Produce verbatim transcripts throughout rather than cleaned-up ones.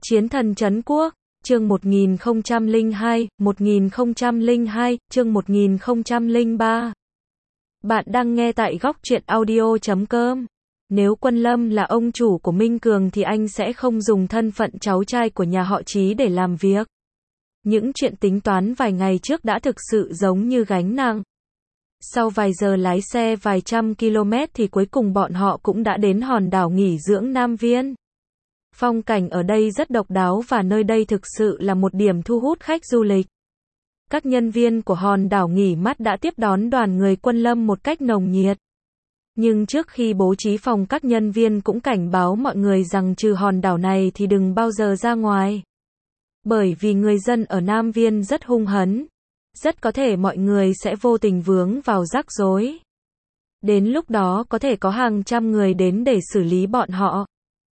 Chiến thần trấn quốc, chương một nghìn không trăm lẻ hai, một nghìn không trăm lẻ hai, chương một nghìn không trăm lẻ ba. Bạn đang nghe tại góc truyện audio chấm com. Nếu Quân Lâm là ông chủ của Minh Cường thì anh sẽ không dùng thân phận cháu trai của nhà họ Chí để làm việc. Những chuyện tính toán vài ngày trước đã thực sự giống như gánh nặng. Sau vài giờ lái xe vài trăm km thì cuối cùng bọn họ cũng đã đến hòn đảo nghỉ dưỡng Nam Viên. Phong cảnh ở đây rất độc đáo và nơi đây thực sự là một điểm thu hút khách du lịch. Các nhân viên của hòn đảo nghỉ mát đã tiếp đón đoàn người Quân Lâm một cách nồng nhiệt. Nhưng trước khi bố trí phòng, các nhân viên cũng cảnh báo mọi người rằng trừ hòn đảo này thì đừng bao giờ ra ngoài. Bởi vì người dân ở Nam Viên rất hung hấn. Rất có thể mọi người sẽ vô tình vướng vào rắc rối. Đến lúc đó có thể có hàng trăm người đến để xử lý bọn họ.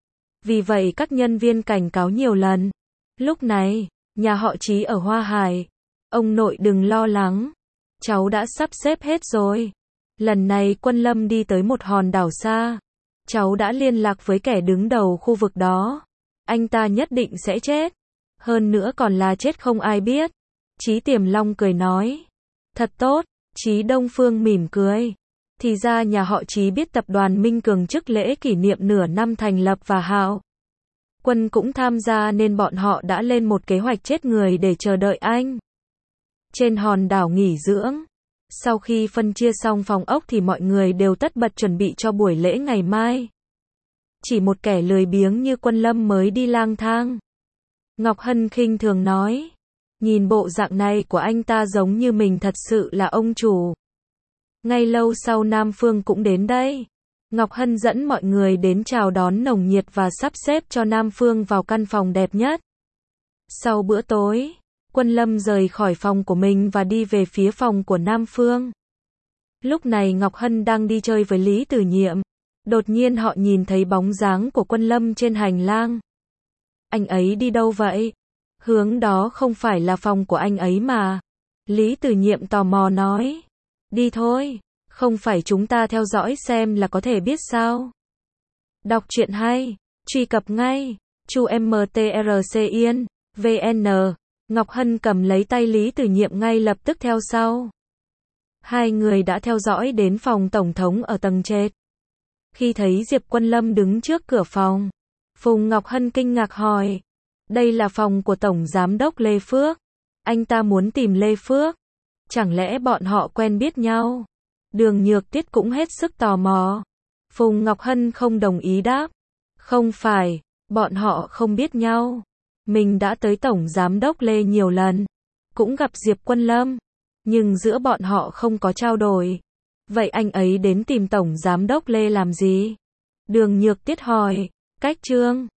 Vì vậy các nhân viên cảnh cáo nhiều lần. Lúc này, nhà họ Chí ở Hoa Hải. Ông nội đừng lo lắng. Cháu đã sắp xếp hết rồi. Lần này Quân Lâm đi tới một hòn đảo xa. Cháu đã liên lạc với kẻ đứng đầu khu vực đó. Anh ta nhất định sẽ chết. Hơn nữa còn là chết không ai biết. Chí Tiềm Long cười nói. Thật tốt. Chí Đông Phương mỉm cười. Thì ra nhà họ Chí biết tập đoàn Minh Cường trước lễ kỷ niệm nửa năm thành lập và Hạo Quân cũng tham gia nên bọn họ đã lên một kế hoạch chết người để chờ đợi anh. Trên hòn đảo nghỉ dưỡng, sau khi phân chia xong phòng ốc thì mọi người đều tất bật chuẩn bị cho buổi lễ ngày mai. Chỉ một kẻ lười biếng như Quân Lâm mới đi lang thang. Ngọc Hân khinh thường nói. Nhìn bộ dạng này của anh ta giống như mình thật sự là ông chủ. Ngay lâu sau Nam Phương cũng đến đây. Ngọc Hân dẫn mọi người đến chào đón nồng nhiệt và sắp xếp cho Nam Phương vào căn phòng đẹp nhất. Sau bữa tối, Quân Lâm rời khỏi phòng của mình và đi về phía phòng của Nam Phương. Lúc này Ngọc Hân đang đi chơi với Lý Tử Nhiệm. Đột nhiên họ nhìn thấy bóng dáng của Quân Lâm trên hành lang. Anh ấy đi đâu vậy? Hướng đó không phải là phòng của anh ấy mà. Lý Tử Nhiệm tò mò nói. Đi thôi, không phải chúng ta theo dõi xem là có thể biết sao. Đọc truyện hay, truy cập ngay, chu em tê rờ xê yên, vê en. Ngọc Hân cầm lấy tay Lý Tử Nhiệm ngay lập tức theo sau. Hai người đã theo dõi đến phòng tổng thống ở tầng trệt. Khi thấy Diệp Quân Lâm đứng trước cửa phòng, Phùng Ngọc Hân kinh ngạc hỏi. Đây là phòng của Tổng Giám đốc Lê Phước. Anh ta muốn tìm Lê Phước. Chẳng lẽ bọn họ quen biết nhau? Đường Nhược Tiết cũng hết sức tò mò. Phùng Ngọc Hân không đồng ý đáp. Không phải, bọn họ không biết nhau. Mình đã tới Tổng Giám đốc Lê nhiều lần. Cũng gặp Diệp Quân Lâm. Nhưng giữa bọn họ không có trao đổi. Vậy anh ấy đến tìm Tổng Giám đốc Lê làm gì? Đường Nhược Tiết hỏi. Cách Trương.